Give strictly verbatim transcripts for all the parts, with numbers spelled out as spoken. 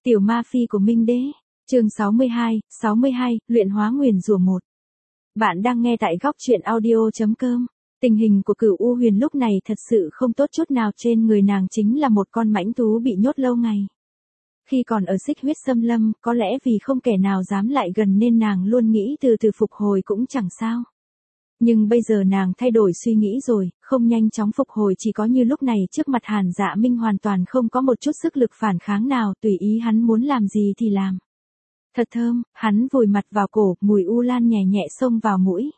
Tiểu ma phi của Minh Đế. Chương sáu mươi hai, sáu mươi hai, luyện hóa nguyền rủa một. Bạn đang nghe tại góc truyện audio chấm com. Tình hình của Cửu U Huyền lúc này thật sự không tốt chút nào, trên người nàng chính là một con mãnh thú bị nhốt lâu ngày. Khi còn ở Xích Huyết Xâm Lâm, có lẽ vì không kẻ nào dám lại gần nên nàng luôn nghĩ từ từ phục hồi cũng chẳng sao. Nhưng bây giờ nàng thay đổi suy nghĩ rồi, không nhanh chóng phục hồi chỉ có như lúc này trước mặt Hàn Dạ Minh hoàn toàn không có một chút sức lực phản kháng nào, tùy ý hắn muốn làm gì thì làm. Thật thơm, hắn vùi mặt vào cổ, mùi u lan nhẹ nhẹ xông vào mũi.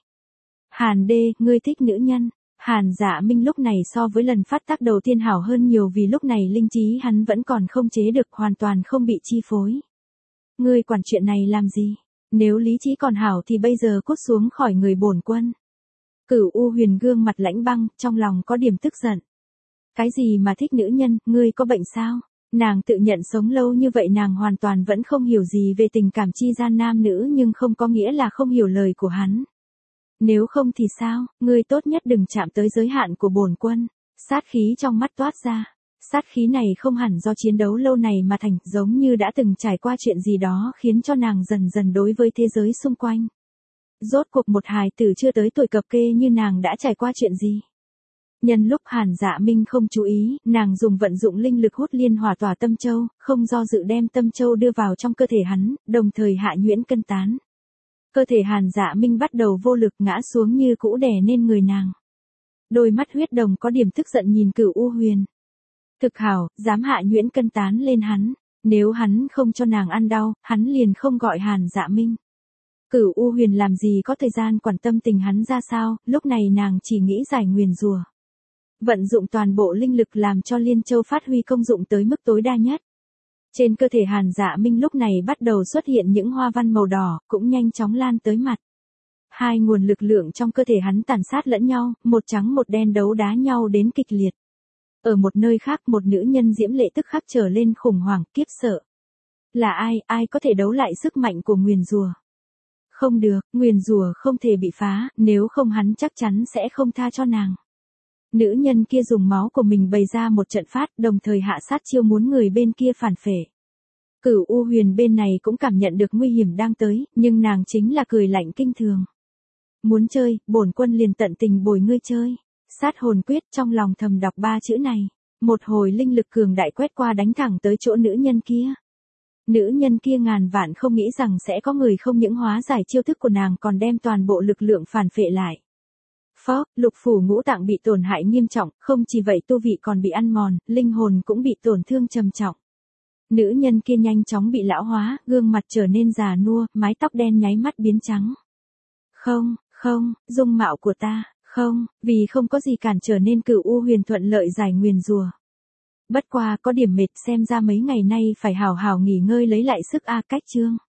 Hàn đê, ngươi thích nữ nhân. Hàn Dạ Minh lúc này so với lần phát tác đầu tiên hảo hơn nhiều, vì lúc này linh trí hắn vẫn còn không chế được, hoàn toàn không bị chi phối. Ngươi quản chuyện này làm gì? Nếu lý trí còn hảo thì bây giờ cút xuống khỏi người bổn quân. Cửu U Huyền gương mặt lãnh băng, trong lòng có điểm tức giận. Cái gì mà thích nữ nhân, ngươi có bệnh sao? Nàng tự nhận sống lâu như vậy nàng hoàn toàn vẫn không hiểu gì về tình cảm chi gian nam nữ, nhưng không có nghĩa là không hiểu lời của hắn. Nếu không thì sao, ngươi tốt nhất đừng chạm tới giới hạn của bổn quân. Sát khí trong mắt toát ra. Sát khí này không hẳn do chiến đấu lâu này mà thành, giống như đã từng trải qua chuyện gì đó khiến cho nàng dần dần đối với thế giới xung quanh. Rốt cuộc một hài tử chưa tới tuổi cập kê như nàng đã trải qua chuyện gì? Nhân lúc Hàn Dạ Minh không chú ý, nàng dùng vận dụng linh lực hút liên hỏa tỏa tâm châu, không do dự đem tâm châu đưa vào trong cơ thể hắn, đồng thời hạ nhuyễn cân tán. Cơ thể Hàn Dạ Minh bắt đầu vô lực ngã xuống như cũ đè nên người nàng. Đôi mắt huyết đồng có điểm tức giận nhìn Cửu U Huyền. Thực hảo, dám hạ nhuyễn cân tán lên hắn. Nếu hắn không cho nàng ăn đau, hắn liền không gọi Hàn Dạ Minh. Cửu U Huyền làm gì có thời gian quản tâm tình hắn ra sao, lúc này nàng chỉ nghĩ giải nguyền rủa. Vận dụng toàn bộ linh lực làm cho Liên Châu phát huy công dụng tới mức tối đa nhất. Trên cơ thể Hàn Dạ Minh lúc này bắt đầu xuất hiện những hoa văn màu đỏ, cũng nhanh chóng lan tới mặt. Hai nguồn lực lượng trong cơ thể hắn tàn sát lẫn nhau, một trắng một đen đấu đá nhau đến kịch liệt. Ở một nơi khác, một nữ nhân diễm lệ tức khắc trở lên khủng hoảng, kiếp sợ. Là ai, ai có thể đấu lại sức mạnh của nguyền rủa? Không được, nguyền rủa không thể bị phá, nếu không hắn chắc chắn sẽ không tha cho nàng. Nữ nhân kia dùng máu của mình bày ra một trận phát, đồng thời hạ sát chiêu muốn người bên kia phản phệ. Cửu U Huyền bên này cũng cảm nhận được nguy hiểm đang tới, nhưng nàng chính là cười lạnh kinh thường. Muốn chơi, bổn quân liền tận tình bồi ngươi chơi. Sát hồn quyết, trong lòng thầm đọc ba chữ này. Một hồi linh lực cường đại quét qua đánh thẳng tới chỗ nữ nhân kia. Nữ nhân kia ngàn vạn không nghĩ rằng sẽ có người không những hóa giải chiêu thức của nàng còn đem toàn bộ lực lượng phản phệ lại. Phó, lục phủ ngũ tạng bị tổn hại nghiêm trọng, không chỉ vậy tu vị còn bị ăn mòn, linh hồn cũng bị tổn thương trầm trọng. Nữ nhân kia nhanh chóng bị lão hóa, gương mặt trở nên già nua, mái tóc đen nháy mắt biến trắng. Không, không, dung mạo của ta, không, vì không có gì cản trở nên Cửu U Huyền thuận lợi giải nguyền rủa. Bất qua có điểm mệt, xem ra mấy ngày nay phải hào hào nghỉ ngơi lấy lại sức a. Cách chương.